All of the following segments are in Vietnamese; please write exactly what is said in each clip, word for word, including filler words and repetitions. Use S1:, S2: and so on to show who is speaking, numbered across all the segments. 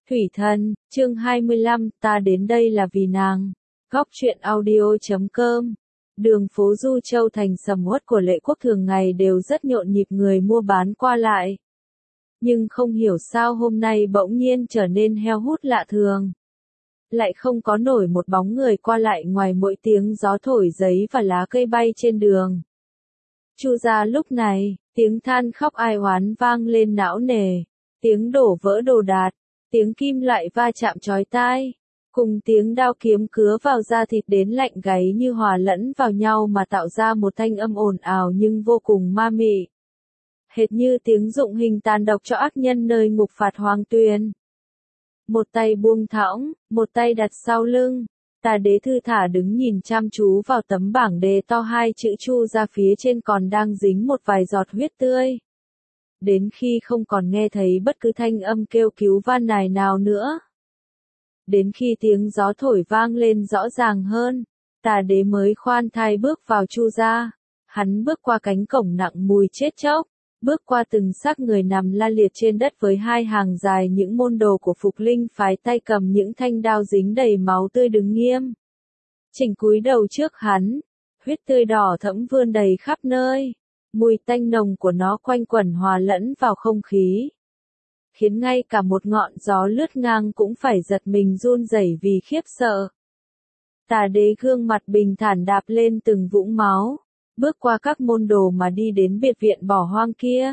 S1: Thủy Thân, chương hai mươi lăm, ta đến đây là vì nàng. Góc truyện audio chấm com. Đường phố Du Châu thành sầm uất của Lệ Quốc thường ngày đều rất nhộn nhịp người mua bán qua lại. Nhưng không hiểu sao hôm nay bỗng nhiên trở nên heo hút lạ thường. Lại không có nổi một bóng người qua lại ngoài mỗi tiếng gió thổi giấy và lá cây bay trên đường. Chu gia lúc này, tiếng than khóc ai oán vang lên não nề, tiếng đổ vỡ đồ đạc, tiếng kim loại va chạm chói tai, cùng tiếng đao kiếm cứa vào da thịt đến lạnh gáy như hòa lẫn vào nhau mà tạo ra một thanh âm ồn ào nhưng vô cùng ma mị. Hệt như tiếng dụng hình tàn độc cho ác nhân nơi ngục phạt Hoàng Tuyền. Một tay buông thõng, một tay đặt sau lưng, Tà Đế thư thả đứng nhìn chăm chú vào tấm bảng đề to hai chữ Chu ra phía trên còn đang dính một vài giọt huyết tươi. Đến khi không còn nghe thấy bất cứ thanh âm kêu cứu van nài nào nữa. Đến khi tiếng gió thổi vang lên rõ ràng hơn, Tà Đế mới khoan thai bước vào Chu gia. Hắn bước qua cánh cổng nặng mùi chết chóc, bước qua từng xác người nằm la liệt trên đất với hai hàng dài những môn đồ của Phục Linh phái tay cầm những thanh đao dính đầy máu tươi đứng nghiêm. Chỉnh cúi đầu trước hắn, huyết tươi đỏ thẫm vươn đầy khắp nơi, mùi tanh nồng của nó quanh quẩn hòa lẫn vào không khí, khiến ngay cả một ngọn gió lướt ngang cũng phải giật mình run rẩy vì khiếp sợ. Tà Đế gương mặt bình thản đạp lên từng vũng máu, bước qua các môn đồ mà đi đến biệt viện bỏ hoang kia.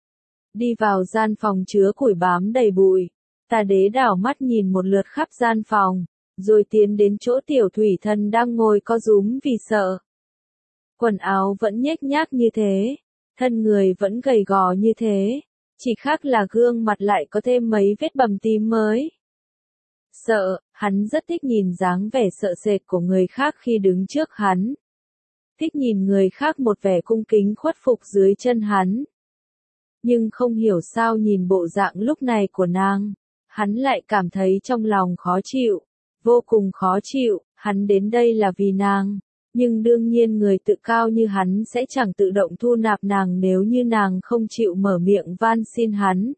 S1: Đi vào gian phòng chứa củi bám đầy bụi, Tà Đế đảo mắt nhìn một lượt khắp gian phòng, rồi tiến đến chỗ Tiểu Thủy Thân đang ngồi co rúm vì sợ. Quần áo vẫn nhếch nhác như thế, thân người vẫn gầy gò như thế, chỉ khác là gương mặt lại có thêm mấy vết bầm tím mới. Sợ, hắn rất thích nhìn dáng vẻ sợ sệt của người khác khi đứng trước hắn. Thích nhìn người khác một vẻ cung kính khuất phục dưới chân hắn. Nhưng không hiểu sao nhìn bộ dạng lúc này của nàng, hắn lại cảm thấy trong lòng khó chịu, vô cùng khó chịu. Hắn đến đây là vì nàng, nhưng đương nhiên người tự cao như hắn sẽ chẳng tự động thu nạp nàng nếu như nàng không chịu mở miệng van xin hắn.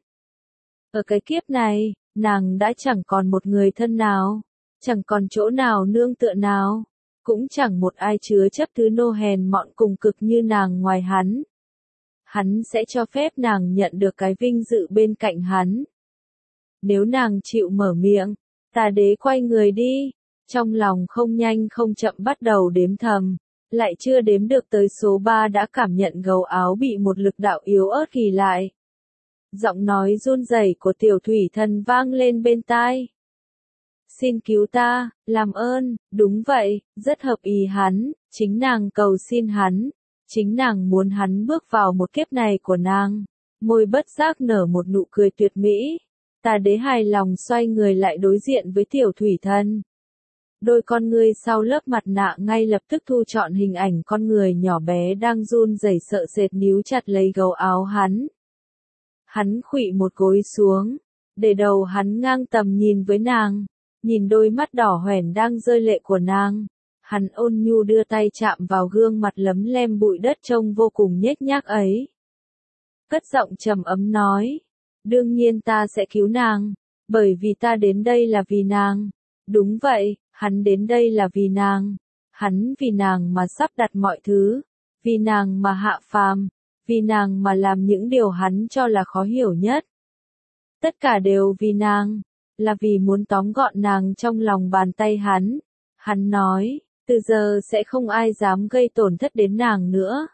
S1: Ở cái kiếp này, nàng đã chẳng còn một người thân nào, chẳng còn chỗ nào nương tựa nào, cũng chẳng một ai chứa chấp thứ nô hèn mọn cùng cực như nàng ngoài hắn. Hắn sẽ cho phép nàng nhận được cái vinh dự bên cạnh hắn. Nếu nàng chịu mở miệng, Tà Đế quay người đi, trong lòng không nhanh không chậm bắt đầu đếm thầm, lại chưa đếm được tới số ba đã cảm nhận gấu áo bị một lực đạo yếu ớt ghì lại. Giọng nói run rẩy của Tiểu Thủy Thân vang lên bên tai. Xin cứu ta, làm ơn. Đúng vậy, rất hợp ý hắn, chính nàng cầu xin hắn, chính nàng muốn hắn bước vào một kiếp này của nàng. Môi bất giác nở một nụ cười tuyệt mỹ. Tà Đế hài lòng xoay người lại đối diện với Tiểu Thủy Thân. Đôi con ngươi sau lớp mặt nạ ngay lập tức thu trọn hình ảnh con người nhỏ bé đang run rẩy sợ sệt níu chặt lấy gấu áo hắn. Hắn khuỵu một gối xuống, để đầu hắn ngang tầm nhìn với nàng. Nhìn đôi mắt đỏ hoẻn đang rơi lệ của nàng, hắn ôn nhu đưa tay chạm vào gương mặt lấm lem bụi đất trông vô cùng nhếch nhác ấy. Cất giọng trầm ấm nói, đương nhiên ta sẽ cứu nàng, bởi vì ta đến đây là vì nàng. Đúng vậy, hắn đến đây là vì nàng, hắn vì nàng mà sắp đặt mọi thứ, vì nàng mà hạ phàm, vì nàng mà làm những điều hắn cho là khó hiểu nhất. Tất cả đều vì nàng. Là vì muốn tóm gọn nàng trong lòng bàn tay hắn. Hắn nói, từ giờ sẽ không ai dám gây tổn thất đến nàng nữa.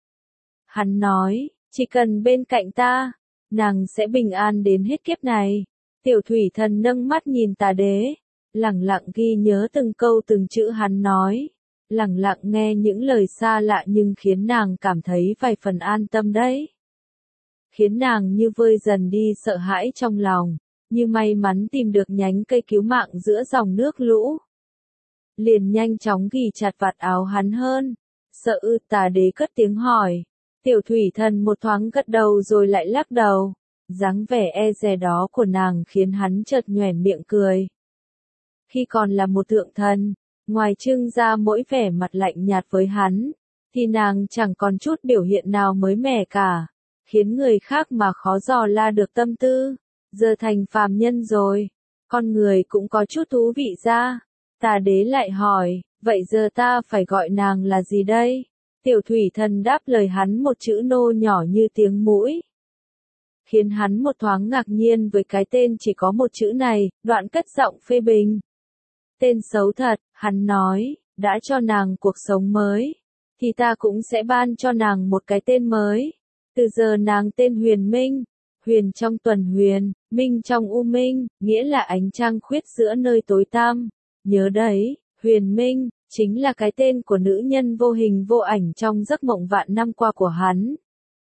S1: Hắn nói, chỉ cần bên cạnh ta, nàng sẽ bình an đến hết kiếp này. Tiểu Thủy Thân nâng mắt nhìn Tà Đế, lẳng lặng ghi nhớ từng câu từng chữ hắn nói, lẳng lặng nghe những lời xa lạ nhưng khiến nàng cảm thấy vài phần an tâm đấy. Khiến nàng như vơi dần đi sợ hãi trong lòng. Như may mắn tìm được nhánh cây cứu mạng giữa dòng nước lũ. Liền nhanh chóng ghì chặt vạt áo hắn hơn. Sợ ư? Tà Đế cất tiếng hỏi. Tiểu Thủy Thân một thoáng gật đầu rồi lại lắc đầu. Dáng vẻ e dè đó của nàng khiến hắn chợt nhoẻn miệng cười. Khi còn là một thượng thần, ngoài trưng ra mỗi vẻ mặt lạnh nhạt với hắn, thì nàng chẳng còn chút biểu hiện nào mới mẻ cả, khiến người khác mà khó dò la được tâm tư. Giờ thành phàm nhân rồi, con người cũng có chút thú vị ra. Tà đế lại hỏi, vậy giờ ta phải gọi nàng là gì đây? Tiểu thủy thần đáp lời hắn một chữ nô nhỏ như tiếng mũi. Khiến hắn một thoáng ngạc nhiên với cái tên chỉ có một chữ này, đoạn cất giọng phê bình. Tên xấu thật, hắn nói, đã cho nàng cuộc sống mới, thì ta cũng sẽ ban cho nàng một cái tên mới. Từ giờ nàng tên Huyền Minh, huyền trong tuần huyền, minh trong u minh, nghĩa là ánh trăng khuyết giữa nơi tối tăm. Nhớ đấy, Huyền Minh, chính là cái tên của nữ nhân vô hình vô ảnh trong giấc mộng vạn năm qua của hắn.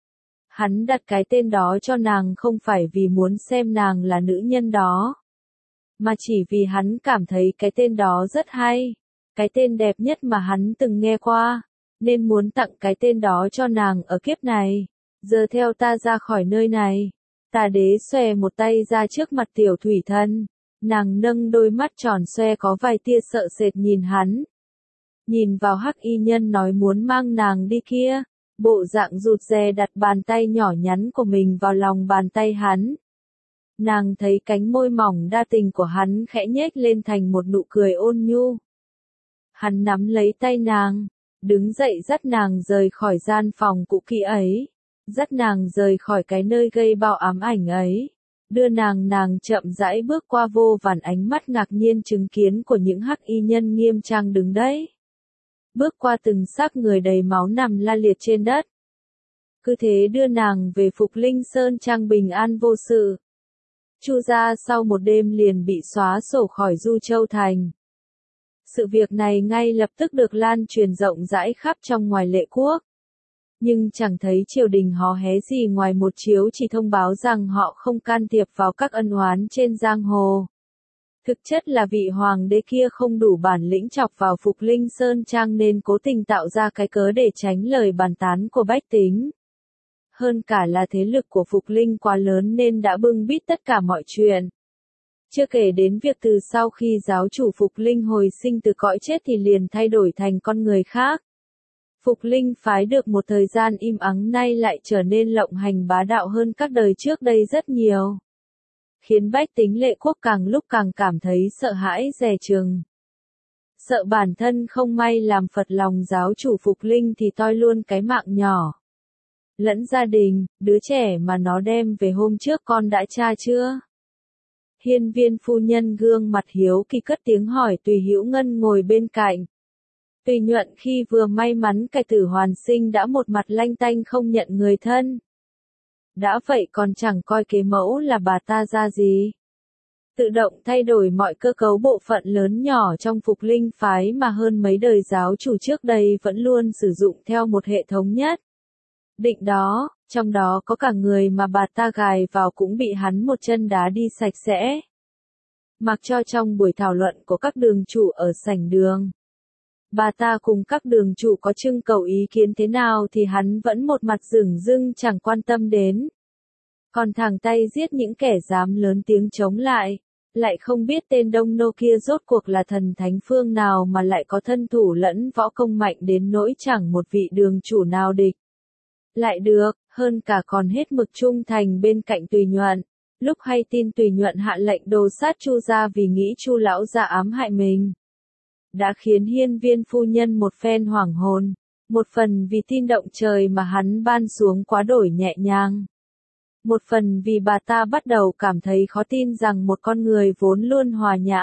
S1: Hắn đặt cái tên đó cho nàng không phải vì muốn xem nàng là nữ nhân đó, mà chỉ vì hắn cảm thấy cái tên đó rất hay, cái tên đẹp nhất mà hắn từng nghe qua, nên muốn tặng cái tên đó cho nàng ở kiếp này. Giờ theo ta ra khỏi nơi này. Tà đế xòe một tay ra trước mặt tiểu thủy thần, nàng nâng đôi mắt tròn xoe có vài tia sợ sệt nhìn hắn. Nhìn vào hắc y nhân nói muốn mang nàng đi kia, bộ dạng rụt rè đặt bàn tay nhỏ nhắn của mình vào lòng bàn tay hắn. Nàng thấy cánh môi mỏng đa tình của hắn khẽ nhếch lên thành một nụ cười ôn nhu. Hắn nắm lấy tay nàng, đứng dậy dắt nàng rời khỏi gian phòng cũ kỹ ấy, dắt nàng rời khỏi cái nơi gây bao ám ảnh ấy, đưa nàng nàng chậm rãi bước qua vô vàn ánh mắt ngạc nhiên chứng kiến của những hắc y nhân nghiêm trang đứng đấy. Bước qua từng xác người đầy máu nằm la liệt trên đất. Cứ thế đưa nàng về Phục Linh Sơn Trang bình an vô sự. Chu gia sau một đêm liền bị xóa sổ khỏi Du Châu Thành. Sự việc này ngay lập tức được lan truyền rộng rãi khắp trong ngoài Lệ Quốc. Nhưng chẳng thấy triều đình hò hé gì ngoài một chiếu chỉ thông báo rằng họ không can thiệp vào các ân oán trên giang hồ. Thực chất là vị hoàng đế kia không đủ bản lĩnh chọc vào Phục Linh Sơn Trang nên cố tình tạo ra cái cớ để tránh lời bàn tán của bách tính. Hơn cả là thế lực của Phục Linh quá lớn nên đã bưng bít tất cả mọi chuyện. Chưa kể đến việc từ sau khi giáo chủ Phục Linh hồi sinh từ cõi chết thì liền thay đổi thành con người khác. Phục Linh phái được một thời gian im ắng nay lại trở nên lộng hành bá đạo hơn các đời trước đây rất nhiều. Khiến bách tính Lệ Quốc càng lúc càng cảm thấy sợ hãi dè chừng. Sợ bản thân không may làm phật lòng giáo chủ Phục Linh thì toi luôn cái mạng nhỏ. Lẫn gia đình, đứa trẻ mà nó đem về hôm trước con đã tra chưa? Hiên Viên phu nhân gương mặt hiếu kỳ cất tiếng hỏi Tùy Hữu Ngân ngồi bên cạnh. Tùy Nhuận khi vừa may mắn cải tử hoàn sinh đã một mặt lanh tanh không nhận người thân. Đã vậy còn chẳng coi kế mẫu là bà ta ra gì. Tự động thay đổi mọi cơ cấu bộ phận lớn nhỏ trong Phục Linh phái mà hơn mấy đời giáo chủ trước đây vẫn luôn sử dụng theo một hệ thống nhất. Định đó, trong đó có cả người mà bà ta gài vào cũng bị hắn một chân đá đi sạch sẽ. Mặc cho trong buổi thảo luận của các đường chủ ở sảnh đường, bà ta cùng các đường chủ có trưng cầu ý kiến thế nào thì hắn vẫn một mặt dửng dưng chẳng quan tâm đến. Còn thẳng tay giết những kẻ dám lớn tiếng chống lại, lại không biết tên Đông Nô kia rốt cuộc là thần thánh phương nào mà lại có thân thủ lẫn võ công mạnh đến nỗi chẳng một vị đường chủ nào địch. Lại được, hơn cả còn hết mực trung thành bên cạnh Tùy Nhuận. Lúc hay tin Tùy Nhuận hạ lệnh đồ sát Chu gia vì nghĩ Chu lão gia ám hại mình, đã khiến Hiên Viên phu nhân một phen hoảng hồn, một phần vì tin động trời mà hắn ban xuống quá đổi nhẹ nhàng. Một phần vì bà ta bắt đầu cảm thấy khó tin rằng một con người vốn luôn hòa nhã,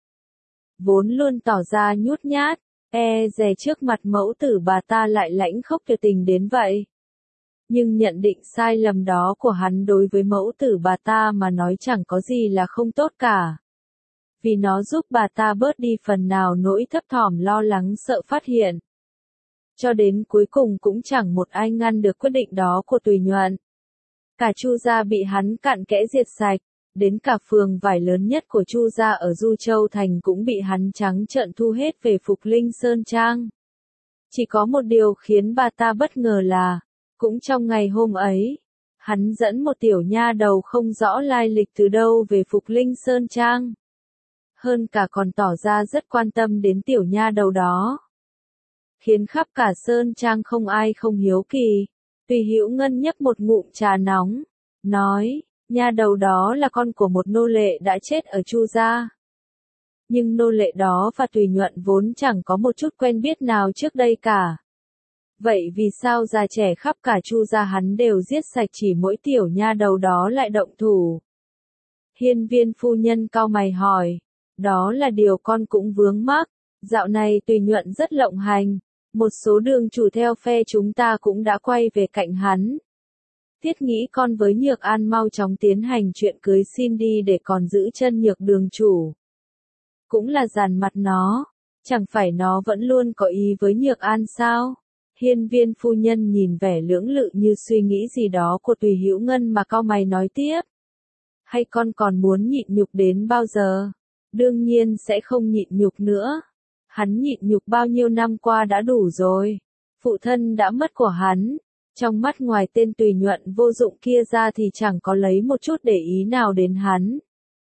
S1: vốn luôn tỏ ra nhút nhát, e dè trước mặt mẫu tử bà ta lại lãnh khốc tuyệt tình đến vậy. Nhưng nhận định sai lầm đó của hắn đối với mẫu tử bà ta mà nói chẳng có gì là không tốt cả. Vì nó giúp bà ta bớt đi phần nào nỗi thấp thỏm lo lắng sợ phát hiện. Cho đến cuối cùng cũng chẳng một ai ngăn được quyết định đó của Tùy Nhuận. Cả Chu gia bị hắn cặn kẽ diệt sạch, đến cả phường vải lớn nhất của Chu gia ở Du Châu Thành cũng bị hắn trắng trợn thu hết về Phục Linh Sơn Trang. Chỉ có một điều khiến bà ta bất ngờ là, cũng trong ngày hôm ấy, hắn dẫn một tiểu nha đầu không rõ lai lịch từ đâu về Phục Linh Sơn Trang. Hơn cả còn tỏ ra rất quan tâm đến tiểu nha đầu đó. Khiến khắp cả Sơn Trang không ai không hiếu kỳ. Tùy Hữu Ngân nhấp một ngụm trà nóng, nói, Nha đầu đó là con của một nô lệ đã chết ở Chu gia. Nhưng nô lệ đó và Tùy Nhuận vốn chẳng có một chút quen biết nào trước đây cả. Vậy vì sao già trẻ khắp cả Chu gia hắn đều giết sạch, chỉ mỗi tiểu nha đầu đó lại động thủ? Hiên Viên phu nhân cau mày hỏi. Đó là điều con cũng vướng mắc. Dạo này Tùy Nhuận rất lộng hành. Một số đường chủ theo phe chúng ta cũng đã quay về cạnh hắn. Thiết nghĩ con với Nhược An mau chóng tiến hành chuyện cưới xin đi để còn giữ chân Nhược đường chủ. Cũng là dàn mặt nó. Chẳng phải nó vẫn luôn có ý với Nhược An sao? Hiên Viên phu nhân nhìn vẻ lưỡng lự như suy nghĩ gì đó của Tùy Hữu Ngân mà cau mày nói tiếp. Hay con còn muốn nhịn nhục đến bao giờ? Đương nhiên sẽ không nhịn nhục nữa. Hắn nhịn nhục bao nhiêu năm qua đã đủ rồi. Phụ thân đã mất của hắn. Trong mắt ngoài tên Tùy Nhuận vô dụng kia ra thì chẳng có lấy một chút để ý nào đến hắn.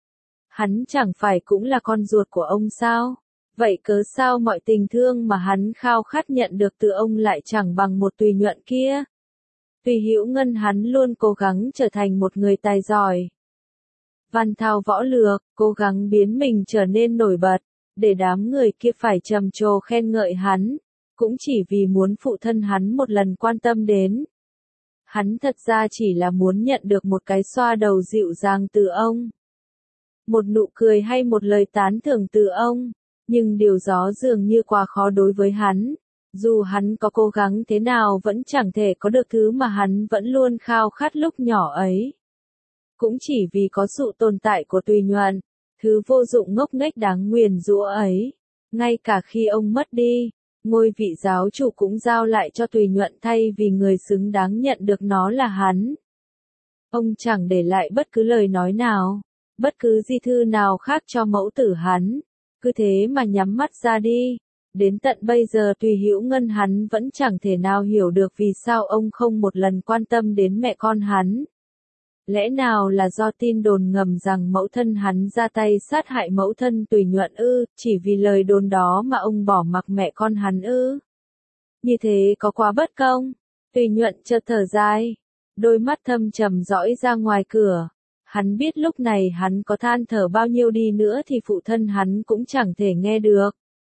S1: Hắn chẳng phải cũng là con ruột của ông sao? Vậy cớ sao mọi tình thương mà hắn khao khát nhận được từ ông lại chẳng bằng một Tùy Nhuận kia? Tùy Hữu Ngân hắn luôn cố gắng trở thành một người tài giỏi. Văn thao võ lược, cố gắng biến mình trở nên nổi bật, để đám người kia phải trầm trồ khen ngợi hắn, cũng chỉ vì muốn phụ thân hắn một lần quan tâm đến. Hắn thật ra chỉ là muốn nhận được một cái xoa đầu dịu dàng từ ông. Một nụ cười hay một lời tán thưởng từ ông, nhưng điều đó dường như quá khó đối với hắn. Dù hắn có cố gắng thế nào vẫn chẳng thể có được thứ mà hắn vẫn luôn khao khát lúc nhỏ ấy. Cũng chỉ vì có sự tồn tại của Tùy Nhuận, thứ vô dụng ngốc nghếch đáng nguyền rủa ấy. Ngay cả khi ông mất đi, ngôi vị giáo chủ cũng giao lại cho Tùy Nhuận thay vì người xứng đáng nhận được nó là hắn. Ông chẳng để lại bất cứ lời nói nào, bất cứ di thư nào khác cho mẫu tử hắn, cứ thế mà nhắm mắt ra đi. Đến tận bây giờ Tùy Hữu Ngân hắn vẫn chẳng thể nào hiểu được vì sao ông không một lần quan tâm đến mẹ con hắn. Lẽ nào là do tin đồn ngầm rằng mẫu thân hắn ra tay sát hại mẫu thân Tùy Nhuận ư, chỉ vì lời đồn đó mà ông bỏ mặc mẹ con hắn ư? Như thế có quá bất công. Tùy Nhuận chợt thở dài, đôi mắt thâm trầm dõi ra ngoài cửa. Hắn biết lúc này hắn có than thở bao nhiêu đi nữa thì phụ thân hắn cũng chẳng thể nghe được.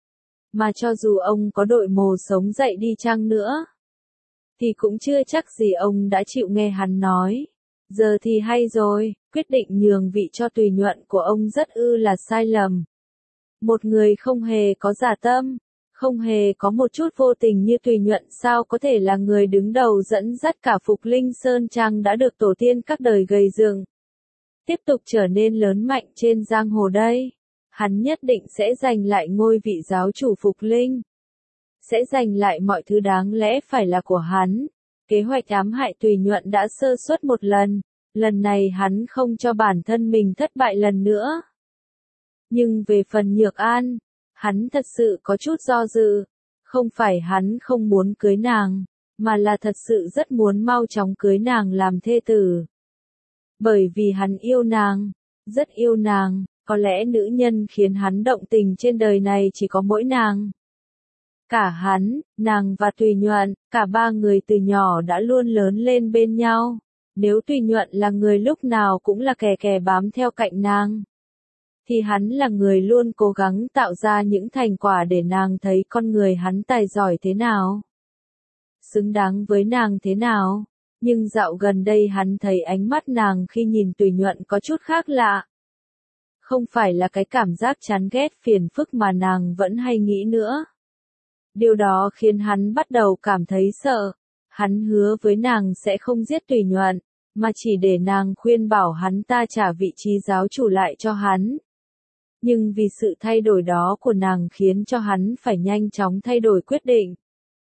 S1: Mà cho dù ông có đội mồ sống dậy đi chăng nữa, thì cũng chưa chắc gì ông đã chịu nghe hắn nói. Giờ thì hay rồi, quyết định nhường vị cho Tùy Nhuận của ông rất ư là sai lầm. Một người không hề có giả tâm, không hề có một chút vô tình như Tùy Nhuận sao có thể là người đứng đầu dẫn dắt cả Phục Linh Sơn Trang đã được tổ tiên các đời gầy dựng, tiếp tục trở nên lớn mạnh trên giang hồ đây. Hắn nhất định sẽ giành lại ngôi vị giáo chủ Phục Linh. Sẽ giành lại mọi thứ đáng lẽ phải là của hắn. Kế hoạch ám hại Tùy Nhuận đã sơ suất một lần, lần này hắn không cho bản thân mình thất bại lần nữa. Nhưng về phần Nhược An, hắn thật sự có chút do dự, không phải hắn không muốn cưới nàng, mà là thật sự rất muốn mau chóng cưới nàng làm thê tử. Bởi vì hắn yêu nàng, rất yêu nàng, có lẽ nữ nhân khiến hắn động tình trên đời này chỉ có mỗi nàng. Cả hắn, nàng và Tùy Nhuận, cả ba người từ nhỏ đã luôn lớn lên bên nhau. Nếu Tùy Nhuận là người lúc nào cũng là kè kè bám theo cạnh nàng, thì hắn là người luôn cố gắng tạo ra những thành quả để nàng thấy con người hắn tài giỏi thế nào, xứng đáng với nàng thế nào. Nhưng dạo gần đây hắn thấy ánh mắt nàng khi nhìn Tùy Nhuận có chút khác lạ. Không phải là cái cảm giác chán ghét phiền phức mà nàng vẫn hay nghĩ nữa. Điều đó khiến hắn bắt đầu cảm thấy sợ. Hắn hứa với nàng sẽ không giết Tùy Nhuận, mà chỉ để nàng khuyên bảo hắn ta trả vị trí giáo chủ lại cho hắn. Nhưng vì sự thay đổi đó của nàng khiến cho hắn phải nhanh chóng thay đổi quyết định.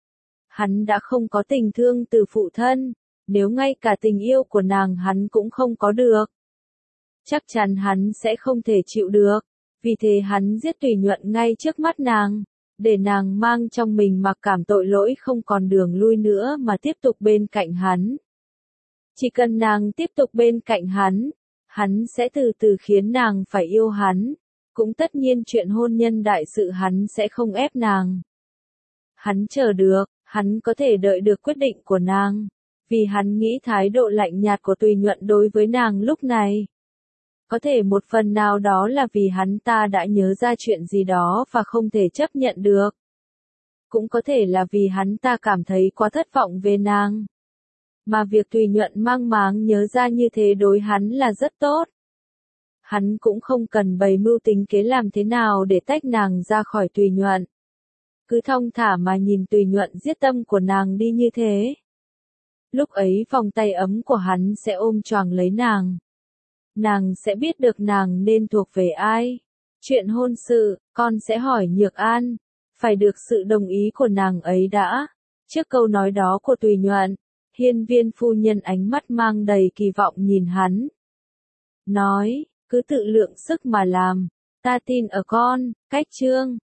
S1: Hắn đã không có tình thương từ phụ thân, nếu ngay cả tình yêu của nàng hắn cũng không có được, chắc chắn hắn sẽ không thể chịu được. Vì thế hắn giết Tùy Nhuận ngay trước mắt nàng, để nàng mang trong mình mặc cảm tội lỗi không còn đường lui nữa mà tiếp tục bên cạnh hắn. Chỉ cần nàng tiếp tục bên cạnh hắn, hắn sẽ từ từ khiến nàng phải yêu hắn. Cũng tất nhiên chuyện hôn nhân đại sự hắn sẽ không ép nàng. Hắn chờ được, hắn có thể đợi được quyết định của nàng. Vì hắn nghĩ thái độ lạnh nhạt của Tùy Nhuận đối với nàng lúc này. Có thể một phần nào đó là vì hắn ta đã nhớ ra chuyện gì đó và không thể chấp nhận được. Cũng có thể là vì hắn ta cảm thấy quá thất vọng về nàng. Mà việc Tùy Nhuận mang máng nhớ ra như thế đối hắn là rất tốt. Hắn cũng không cần bày mưu tính kế làm thế nào để tách nàng ra khỏi Tùy Nhuận. Cứ thong thả mà nhìn Tùy Nhuận giết tâm của nàng đi như thế. Lúc ấy vòng tay ấm của hắn sẽ ôm choàng lấy nàng. Nàng sẽ biết được nàng nên thuộc về ai. Chuyện hôn sự, con sẽ hỏi Nhược An. Phải được sự đồng ý của nàng ấy đã. Trước câu nói đó của Tùy Nhuận, Hiên Viên phu nhân ánh mắt mang đầy kỳ vọng nhìn hắn. Nói, cứ tự lượng sức mà làm. Ta tin ở con, Cách Trương.